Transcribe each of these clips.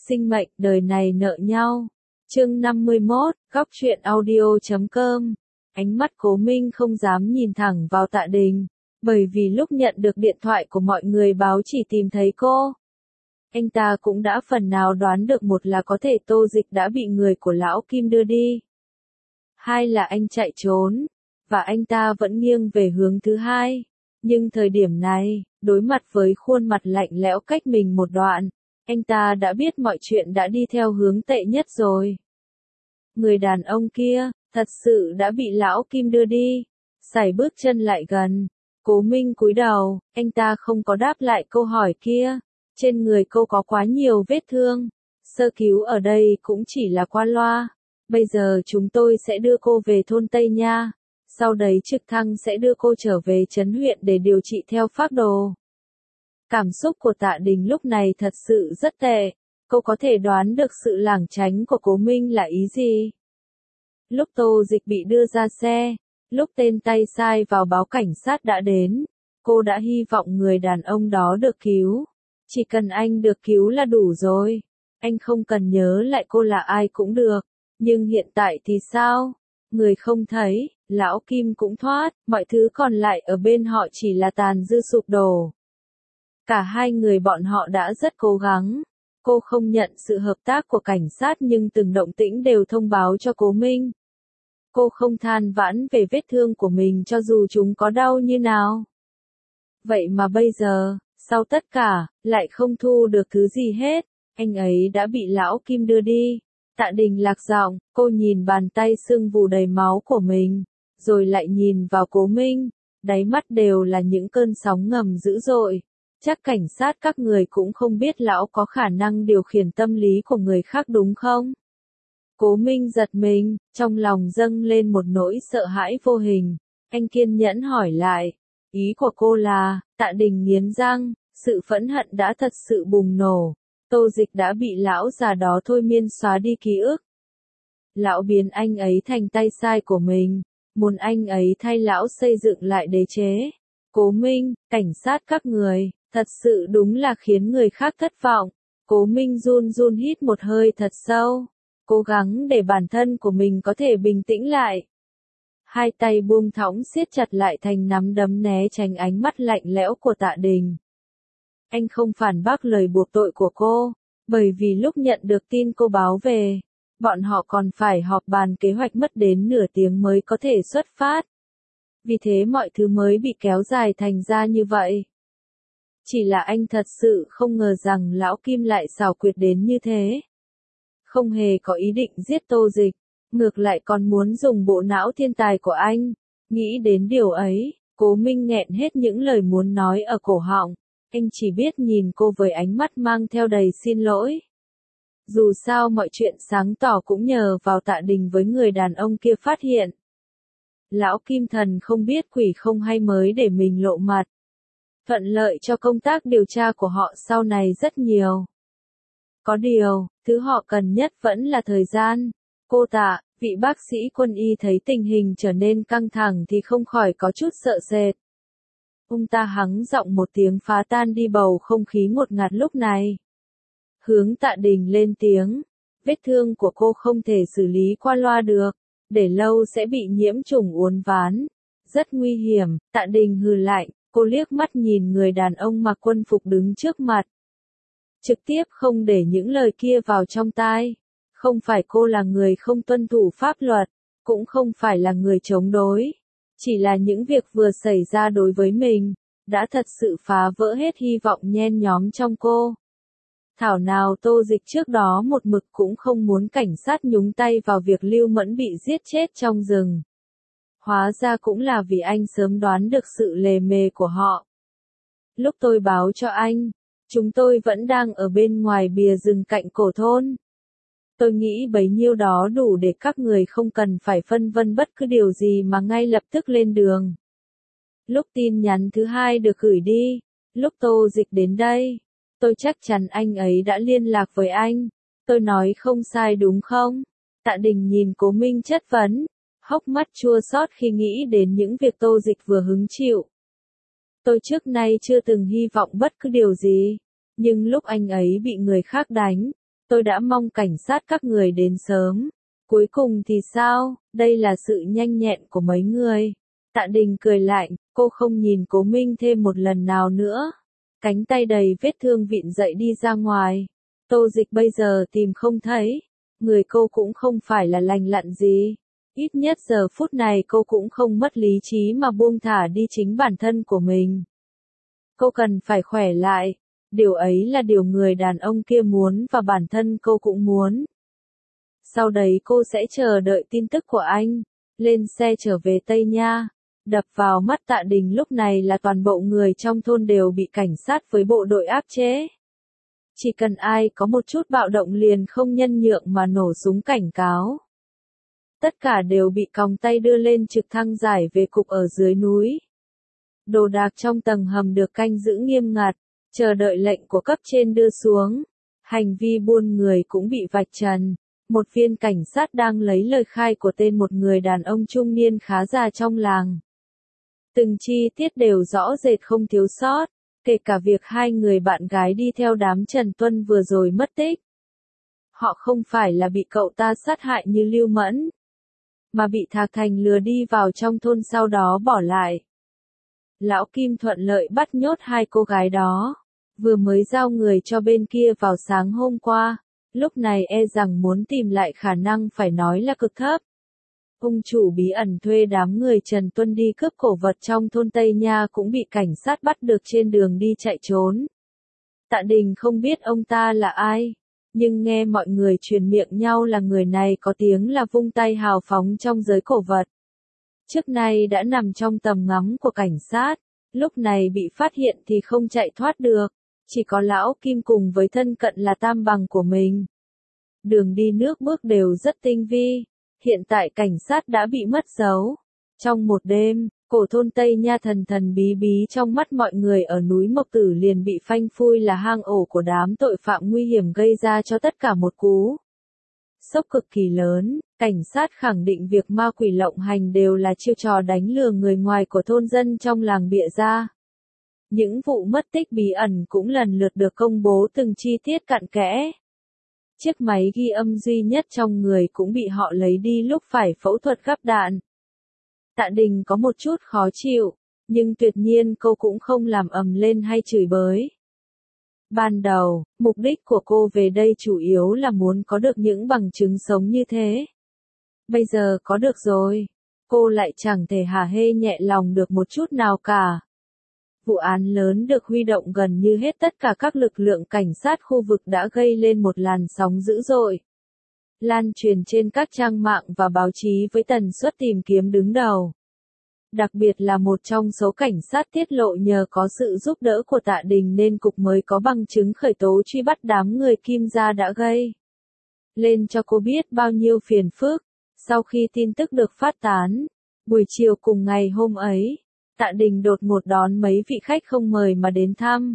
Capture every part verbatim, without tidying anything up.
Sinh mệnh, đời này nợ nhau. Chương năm mươi mốt, góc truyện audio chấm com. Ánh mắt Cố Minh không dám nhìn thẳng vào Tạ Đình, bởi vì lúc nhận được điện thoại của mọi người báo chỉ tìm thấy cô. Anh ta cũng đã phần nào đoán được, một là có thể Tô Dịch đã bị người của Lão Kim đưa đi. Hai là anh chạy trốn, và anh ta vẫn nghiêng về hướng thứ hai. Nhưng thời điểm này, đối mặt với khuôn mặt lạnh lẽo cách mình một đoạn, anh ta đã biết mọi chuyện đã đi theo hướng tệ nhất rồi. Người đàn ông kia, thật sự đã bị Lão Kim đưa đi. Sải bước chân lại gần, Cố Minh cúi đầu, anh ta không có đáp lại câu hỏi kia. Trên người cô có quá nhiều vết thương. Sơ cứu ở đây cũng chỉ là qua loa. Bây giờ chúng tôi sẽ đưa cô về thôn Tây Nha. Sau đấy trực thăng sẽ đưa cô trở về trấn huyện để điều trị theo phác đồ. Cảm xúc của Tạ Đình lúc này thật sự rất tệ. Cô có thể đoán được sự lảng tránh của Cố Minh là ý gì. Lúc Tô Dịch bị đưa ra xe, lúc tên tay sai vào báo cảnh sát đã đến, cô đã hy vọng người đàn ông đó được cứu. Chỉ cần anh được cứu là đủ rồi. Anh không cần nhớ lại cô là ai cũng được. Nhưng hiện tại thì sao? Người không thấy, Lão Kim cũng thoát, mọi thứ còn lại ở bên họ chỉ là tàn dư sụp đổ. Cả hai người bọn họ đã rất cố gắng. Cô không nhận sự hợp tác của cảnh sát nhưng từng động tĩnh đều thông báo cho Cố Minh. Cô không than vãn về vết thương của mình cho dù chúng có đau như nào. Vậy mà bây giờ, sau tất cả, lại không thu được thứ gì hết. Anh ấy đã bị Lão Kim đưa đi. Tạ Đình lạc giọng, cô nhìn bàn tay sưng vù đầy máu của mình, rồi lại nhìn vào Cố Minh, đáy mắt đều là những cơn sóng ngầm dữ dội. Chắc cảnh sát các người cũng không biết lão có khả năng điều khiển tâm lý của người khác đúng không? Cố Minh giật mình, trong lòng dâng lên một nỗi sợ hãi vô hình. Anh kiên nhẫn hỏi lại, ý của cô là, Tạ Đình nghiến răng, sự phẫn hận đã thật sự bùng nổ. Tô Dịch đã bị lão già đó thôi miên xóa đi ký ức. Lão biến anh ấy thành tay sai của mình, muốn anh ấy thay lão xây dựng lại đế chế. Cố Minh, cảnh sát các người, thật sự đúng là khiến người khác thất vọng. Cố Minh run run hít một hơi thật sâu, cố gắng để bản thân của mình có thể bình tĩnh lại. Hai tay buông thõng siết chặt lại thành nắm đấm né tránh ánh mắt lạnh lẽo của Tạ Đình. Anh không phản bác lời buộc tội của cô, bởi vì lúc nhận được tin cô báo về, bọn họ còn phải họp bàn kế hoạch mất đến nửa tiếng mới có thể xuất phát. Vì thế mọi thứ mới bị kéo dài thành ra như vậy. Chỉ là anh thật sự không ngờ rằng Lão Kim lại xảo quyệt đến như thế. Không hề có ý định giết Tô Dịch, ngược lại còn muốn dùng bộ não thiên tài của anh. Nghĩ đến điều ấy, Cố Minh nghẹn hết những lời muốn nói ở cổ họng. Anh chỉ biết nhìn cô với ánh mắt mang theo đầy xin lỗi. Dù sao mọi chuyện sáng tỏ cũng nhờ vào Tạ Đình với người đàn ông kia phát hiện. Lão Kim Thần không biết quỷ không hay mới để mình lộ mặt. Thuận lợi cho công tác điều tra của họ sau này rất nhiều. Có điều, thứ họ cần nhất vẫn là thời gian. Cô Tạ, vị bác sĩ quân y thấy tình hình trở nên căng thẳng thì không khỏi có chút sợ sệt. Ông ta hắng giọng một tiếng phá tan đi bầu không khí ngột ngạt lúc này. Hướng Tạ Đình lên tiếng, vết thương của cô không thể xử lý qua loa được, để lâu sẽ bị nhiễm trùng uốn ván. Rất nguy hiểm. Tạ Đình hừ lạnh, cô liếc mắt nhìn người đàn ông mặc quân phục đứng trước mặt. Trực tiếp không để những lời kia vào trong tai. Không phải cô là người không tuân thủ pháp luật, cũng không phải là người chống đối. Chỉ là những việc vừa xảy ra đối với mình, đã thật sự phá vỡ hết hy vọng nhen nhóm trong cô. Thảo nào Tô Dịch trước đó một mực cũng không muốn cảnh sát nhúng tay vào việc Lưu Mẫn bị giết chết trong rừng. Hóa ra cũng là vì anh sớm đoán được sự lề mề của họ. Lúc tôi báo cho anh, chúng tôi vẫn đang ở bên ngoài bìa rừng cạnh cổ thôn. Tôi nghĩ bấy nhiêu đó đủ để các người không cần phải phân vân bất cứ điều gì mà ngay lập tức lên đường. Lúc tin nhắn thứ hai được gửi đi, lúc Tô Dịch đến đây, tôi chắc chắn anh ấy đã liên lạc với anh. Tôi nói không sai đúng không? Tạ Đình nhìn Cố Minh chất vấn, hốc mắt chua xót khi nghĩ đến những việc Tô Dịch vừa hứng chịu. Tôi trước nay chưa từng hy vọng bất cứ điều gì, nhưng lúc anh ấy bị người khác đánh, Tôi đã mong cảnh sát các người đến sớm. Cuối cùng thì sao, đây là sự nhanh nhẹn của mấy người. Tạ Đình cười lạnh, cô không nhìn Cố Minh thêm một lần nào nữa. Cánh tay đầy vết thương vịn dậy đi ra ngoài. Tô Dịch bây giờ tìm không thấy. Người cô cũng không phải là lành lặn gì. Ít nhất giờ phút này cô cũng không mất lý trí mà buông thả đi chính bản thân của mình. Cô cần phải khỏe lại. Điều ấy là điều người đàn ông kia muốn và bản thân cô cũng muốn. Sau đấy cô sẽ chờ đợi tin tức của anh. Lên xe trở về Tây Nha. Đập vào mắt Tạ Đình lúc này là toàn bộ người trong thôn đều bị cảnh sát với bộ đội áp chế. Chỉ cần ai có một chút bạo động liền không nhân nhượng mà nổ súng cảnh cáo. Tất cả đều bị còng tay đưa lên trực thăng giải về cục ở dưới núi. Đồ đạc trong tầng hầm được canh giữ nghiêm ngặt, chờ đợi lệnh của cấp trên đưa xuống. Hành vi buôn người cũng bị vạch trần. Một viên cảnh sát đang lấy lời khai của tên một người đàn ông trung niên khá già trong làng. Từng chi tiết đều rõ rệt không thiếu sót, kể cả việc hai người bạn gái đi theo đám Trần Tuân vừa rồi mất tích. Họ không phải là bị cậu ta sát hại như Lưu Mẫn, mà bị Thạc Thành lừa đi vào trong thôn sau đó bỏ lại. Lão Kim thuận lợi bắt nhốt hai cô gái đó, vừa mới giao người cho bên kia vào sáng hôm qua, lúc này e rằng muốn tìm lại khả năng phải nói là cực thấp. Ông chủ bí ẩn thuê đám người Trần Tuân đi cướp cổ vật trong thôn Tây Nha cũng bị cảnh sát bắt được trên đường đi chạy trốn. Tạ Đình không biết ông ta là ai, nhưng nghe mọi người truyền miệng nhau là người này có tiếng là vung tay hào phóng trong giới cổ vật. Trước nay đã nằm trong tầm ngắm của cảnh sát, lúc này bị phát hiện thì không chạy thoát được, chỉ có lão Kim cùng với thân cận là tam bằng của mình. Đường đi nước bước đều rất tinh vi. Hiện tại cảnh sát đã bị mất dấu. Trong một đêm, cổ thôn Tây Nha thần thần bí bí trong mắt mọi người ở núi Mộc Tử liền bị phanh phui là hang ổ của đám tội phạm nguy hiểm gây ra cho tất cả một cú sốc cực kỳ lớn. Cảnh sát khẳng định việc ma quỷ lộng hành đều là chiêu trò đánh lừa người ngoài của thôn dân trong làng bịa ra. Những vụ mất tích bí ẩn cũng lần lượt được công bố từng chi tiết cặn kẽ. Chiếc máy ghi âm duy nhất trong người cũng bị họ lấy đi lúc phải phẫu thuật gắp đạn. Tạ Đình có một chút khó chịu, nhưng tuyệt nhiên cô cũng không làm ầm lên hay chửi bới. Ban đầu, mục đích của cô về đây chủ yếu là muốn có được những bằng chứng sống như thế. Bây giờ có được rồi, cô lại chẳng thể hả hê nhẹ lòng được một chút nào cả. Vụ án lớn được huy động gần như hết tất cả các lực lượng cảnh sát khu vực đã gây lên một làn sóng dữ dội. Lan truyền trên các trang mạng và báo chí với tần suất tìm kiếm đứng đầu. Đặc biệt là một trong số cảnh sát tiết lộ nhờ có sự giúp đỡ của Tạ Đình nên cục mới có bằng chứng khởi tố truy bắt đám người Kim gia đã gây lên cho cô biết bao nhiêu phiền phức. Sau khi tin tức được phát tán, buổi chiều cùng ngày hôm ấy, Tạ Đình đột ngột đón mấy vị khách không mời mà đến thăm.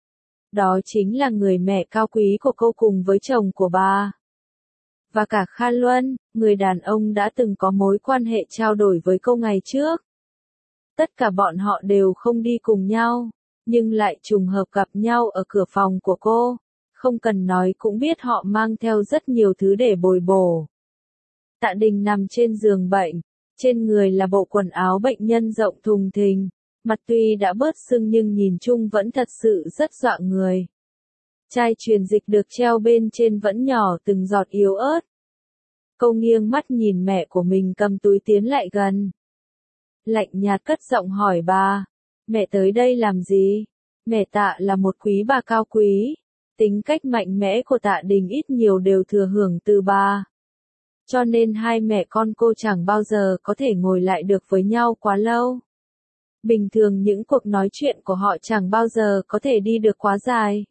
Đó chính là người mẹ cao quý của cô cùng với chồng của bà. Và cả Kha Luân, người đàn ông đã từng có mối quan hệ trao đổi với cô ngày trước. Tất cả bọn họ đều không đi cùng nhau, nhưng lại trùng hợp gặp nhau ở cửa phòng của cô. Không cần nói cũng biết họ mang theo rất nhiều thứ để bồi bổ. Tạ Đình nằm trên giường bệnh. Trên người là bộ quần áo bệnh nhân rộng thùng thình, mặt tuy đã bớt sưng nhưng nhìn chung vẫn thật sự rất dọa người. Chai truyền dịch được treo bên trên vẫn nhỏ từng giọt yếu ớt. Cô nghiêng mắt nhìn mẹ của mình cầm túi tiến lại gần. Lạnh nhạt cất giọng hỏi bà, mẹ tới đây làm gì? Mẹ Tạ là một quý bà cao quý, tính cách mạnh mẽ của Tạ Đình ít nhiều đều thừa hưởng từ bà. Cho nên hai mẹ con cô chẳng bao giờ có thể ngồi lại được với nhau quá lâu. Bình thường những cuộc nói chuyện của họ chẳng bao giờ có thể đi được quá dài.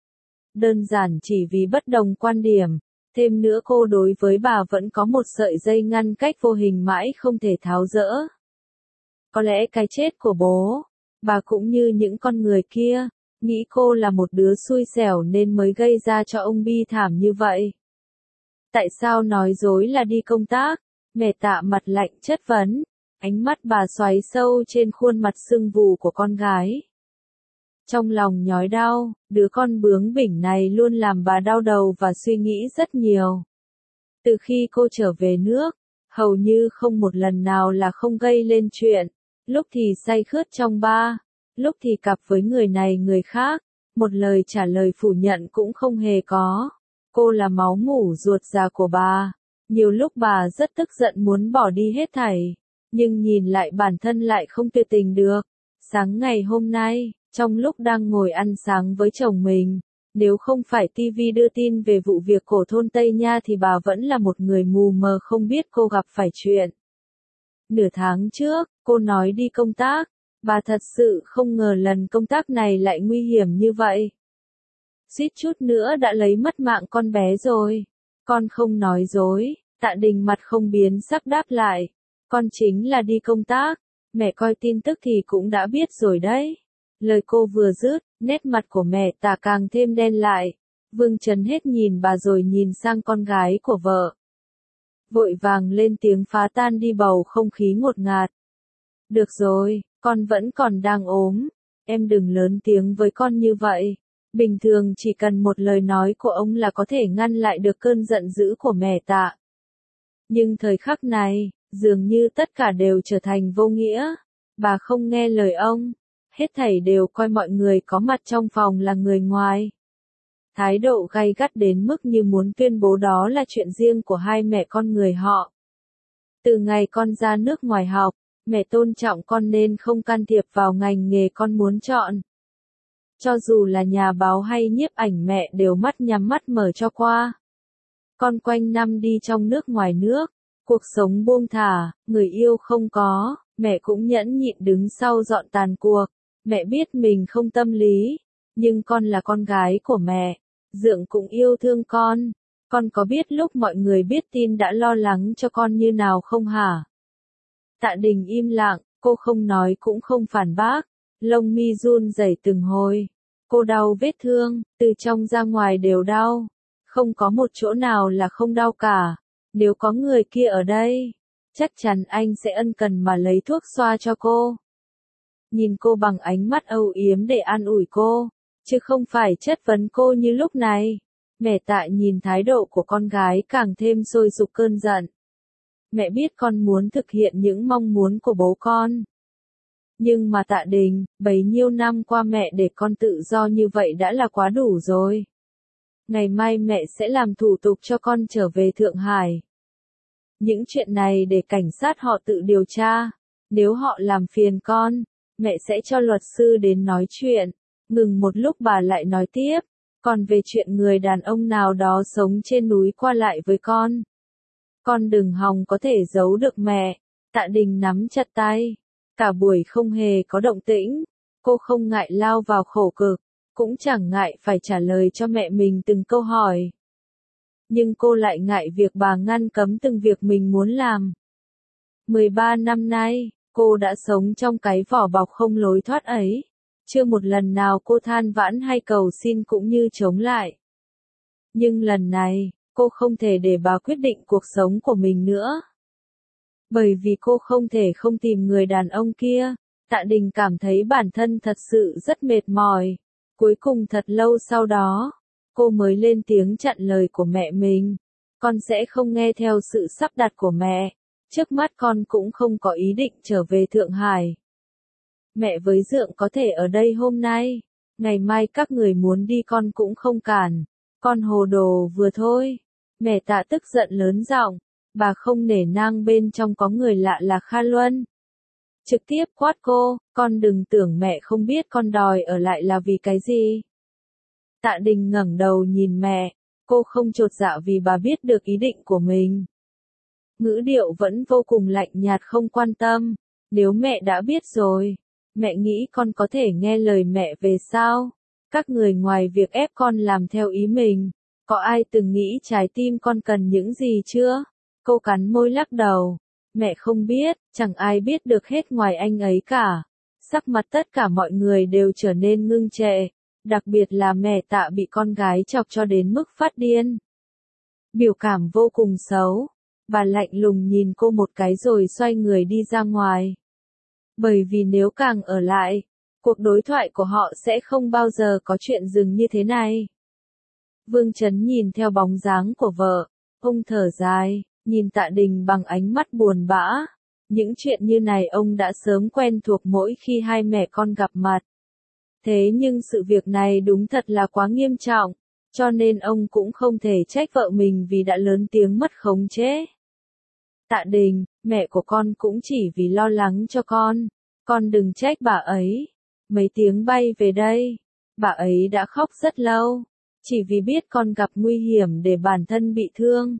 Đơn giản chỉ vì bất đồng quan điểm, thêm nữa cô đối với bà vẫn có một sợi dây ngăn cách vô hình mãi không thể tháo dỡ. Có lẽ cái chết của bố, bà cũng như những con người kia, nghĩ cô là một đứa xui xẻo nên mới gây ra cho ông bi thảm như vậy. Tại sao nói dối là đi công tác? Mẹ Tạ mặt lạnh chất vấn, ánh mắt bà xoáy sâu trên khuôn mặt sưng vù của con gái. Trong lòng nhói đau, đứa con bướng bỉnh này luôn làm bà đau đầu và suy nghĩ rất nhiều. Từ khi cô trở về nước, hầu như không một lần nào là không gây lên chuyện, lúc thì say khướt trong bar, lúc thì cặp với người này người khác, một lời trả lời phủ nhận cũng không hề có. Cô là máu mủ ruột già của bà, nhiều lúc bà rất tức giận muốn bỏ đi hết thảy, nhưng nhìn lại bản thân lại không tuyệt tình được. Sáng ngày hôm nay, trong lúc đang ngồi ăn sáng với chồng mình, nếu không phải ti vi đưa tin về vụ việc cổ thôn Tây Nha thì bà vẫn là một người mù mờ không biết cô gặp phải chuyện. Nửa tháng trước, cô nói đi công tác, bà thật sự không ngờ lần công tác này lại nguy hiểm như vậy. Suýt chút nữa đã lấy mất mạng con bé rồi. Con không nói dối, Tạ Đình mặt không biến sắc đáp lại. Con chính là đi công tác, mẹ coi tin tức thì cũng đã biết rồi đấy. Lời cô vừa dứt, nét mặt của mẹ Tạ càng thêm đen lại. Vương Trấn hết nhìn bà rồi nhìn sang con gái của vợ. Vội vàng lên tiếng phá tan đi bầu không khí ngột ngạt. Được rồi, con vẫn còn đang ốm, em đừng lớn tiếng với con như vậy. Bình thường chỉ cần một lời nói của ông là có thể ngăn lại được cơn giận dữ của mẹ Tạ. Nhưng thời khắc này, dường như tất cả đều trở thành vô nghĩa. Bà không nghe lời ông, hết thảy đều coi mọi người có mặt trong phòng là người ngoài. Thái độ gay gắt đến mức như muốn tuyên bố đó là chuyện riêng của hai mẹ con người họ. Từ ngày con ra nước ngoài học, mẹ tôn trọng con nên không can thiệp vào ngành nghề con muốn chọn. Cho dù là nhà báo hay nhiếp ảnh mẹ đều mắt nhắm mắt mở cho qua. Con quanh năm đi trong nước ngoài nước, cuộc sống buông thả, người yêu không có, mẹ cũng nhẫn nhịn đứng sau dọn tàn cuộc. Mẹ biết mình không tâm lý, nhưng con là con gái của mẹ, Dượng cũng yêu thương con. Con có biết lúc mọi người biết tin đã lo lắng cho con như nào không hả? Tạ Đình im lặng, cô không nói cũng không phản bác. Lông mi run rẩy từng hồi. Cô đau vết thương, từ trong ra ngoài đều đau. Không có một chỗ nào là không đau cả. Nếu có người kia ở đây, chắc chắn anh sẽ ân cần mà lấy thuốc xoa cho cô. Nhìn cô bằng ánh mắt âu yếm để an ủi cô, chứ không phải chất vấn cô như lúc này. Mẹ Tạ nhìn thái độ của con gái càng thêm sôi sục cơn giận. Mẹ biết con muốn thực hiện những mong muốn của bố con. Nhưng mà Tạ Đình, bấy nhiêu năm qua mẹ để con tự do như vậy đã là quá đủ rồi. Ngày mai mẹ sẽ làm thủ tục cho con trở về Thượng Hải. Những chuyện này để cảnh sát họ tự điều tra. Nếu họ làm phiền con, mẹ sẽ cho luật sư đến nói chuyện. Ngừng một lúc bà lại nói tiếp. Còn về chuyện người đàn ông nào đó sống trên núi qua lại với con, con đừng hòng có thể giấu được mẹ. Tạ Đình nắm chặt tay. Cả buổi không hề có động tĩnh. Cô không ngại lao vào khổ cực, cũng chẳng ngại phải trả lời cho mẹ mình từng câu hỏi. Nhưng cô lại ngại việc bà ngăn cấm từng việc mình muốn làm. mười ba năm nay, cô đã sống trong cái vỏ bọc không lối thoát ấy. Chưa một lần nào cô than vãn hay cầu xin cũng như chống lại. Nhưng lần này, cô không thể để bà quyết định cuộc sống của mình nữa. Bởi vì cô không thể không tìm người đàn ông kia. Tạ Đình cảm thấy bản thân thật sự rất mệt mỏi. Cuối cùng thật lâu sau đó, cô mới lên tiếng chặn lời của mẹ mình. Con sẽ không nghe theo sự sắp đặt của mẹ. Trước mắt con cũng không có ý định trở về Thượng Hải. Mẹ với Dượng có thể ở đây hôm nay. Ngày mai các người muốn đi con cũng không cản. Con hồ đồ vừa thôi. Mẹ Tạ tức giận lớn giọng. Bà không nể nang bên trong có người lạ là Kha Luân. Trực tiếp quát cô, con đừng tưởng mẹ không biết con đòi ở lại là vì cái gì. Tạ Đình ngẩng đầu nhìn mẹ, cô không chột dạ vì bà biết được ý định của mình. Ngữ điệu vẫn vô cùng lạnh nhạt không quan tâm, nếu mẹ đã biết rồi, mẹ nghĩ con có thể nghe lời mẹ về sao? Các người ngoài việc ép con làm theo ý mình, có ai từng nghĩ trái tim con cần những gì chưa? Cô cắn môi lắc đầu. Mẹ không biết, chẳng ai biết được hết ngoài anh ấy cả. Sắc mặt tất cả mọi người đều trở nên ngưng trệ. Đặc biệt là mẹ Tạ bị con gái chọc cho đến mức phát điên. Biểu cảm vô cùng xấu. Bà lạnh lùng nhìn cô một cái rồi xoay người đi ra ngoài. Bởi vì nếu càng ở lại, Cuộc đối thoại của họ sẽ không bao giờ có chuyện dừng như thế này. Vương Chấn nhìn theo bóng dáng của vợ, ông thở dài, nhìn Tạ Đình bằng ánh mắt buồn bã. Những chuyện như này ông đã sớm quen thuộc mỗi khi hai mẹ con gặp mặt. Thế nhưng sự việc này đúng thật là quá nghiêm trọng, cho nên ông cũng không thể trách vợ mình vì đã lớn tiếng mất khống chế. Tạ Đình, mẹ của con cũng chỉ vì lo lắng cho con, con đừng trách bà ấy. Mấy tiếng bay về đây, bà ấy đã khóc rất lâu, chỉ vì biết con gặp nguy hiểm để bản thân bị thương.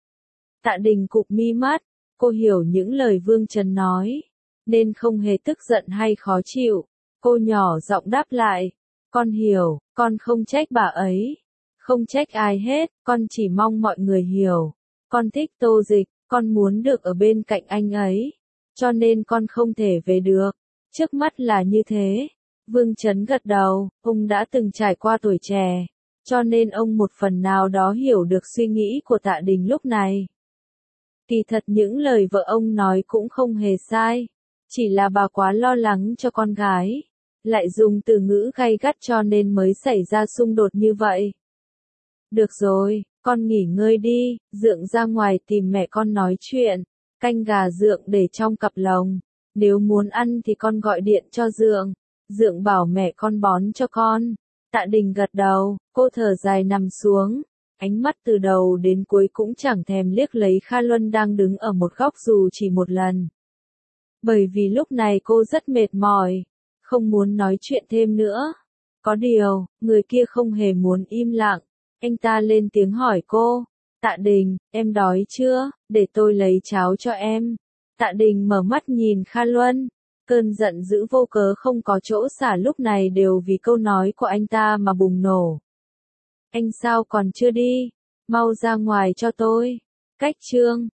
Tạ Đình cụp mi mắt, cô hiểu những lời Vương Chấn nói, nên không hề tức giận hay khó chịu. Cô nhỏ giọng đáp lại, con hiểu, con không trách bà ấy, không trách ai hết, con chỉ mong mọi người hiểu. Con thích Tô Dịch, con muốn được ở bên cạnh anh ấy, cho nên con không thể về được. Trước mắt là như thế. Vương Chấn gật đầu, ông đã từng trải qua tuổi trẻ, cho nên ông một phần nào đó hiểu được suy nghĩ của Tạ Đình lúc này. Kỳ thật những lời vợ ông nói cũng không hề sai, chỉ là bà quá lo lắng cho con gái, lại dùng từ ngữ gay gắt cho nên mới xảy ra xung đột như vậy. Được rồi, con nghỉ ngơi đi, Dượng ra ngoài tìm mẹ con nói chuyện, canh gà Dượng để trong cặp lồng, nếu muốn ăn thì con gọi điện cho Dượng, Dượng bảo mẹ con bón cho con. Tạ Đình gật đầu, cô thở dài nằm xuống, ánh mắt từ đầu đến cuối cũng chẳng thèm liếc lấy Kha Luân đang đứng ở một góc dù chỉ một lần. Bởi vì lúc này cô rất mệt mỏi, không muốn nói chuyện thêm nữa. Có điều, người kia không hề muốn im lặng, anh ta lên tiếng hỏi cô, Tạ Đình, em đói chưa, để tôi lấy cháo cho em. Tạ Đình mở mắt nhìn Kha Luân, cơn giận dữ vô cớ không có chỗ xả lúc này đều vì câu nói của anh ta mà bùng nổ. Anh sao còn chưa đi, mau ra ngoài cho tôi. Cách chương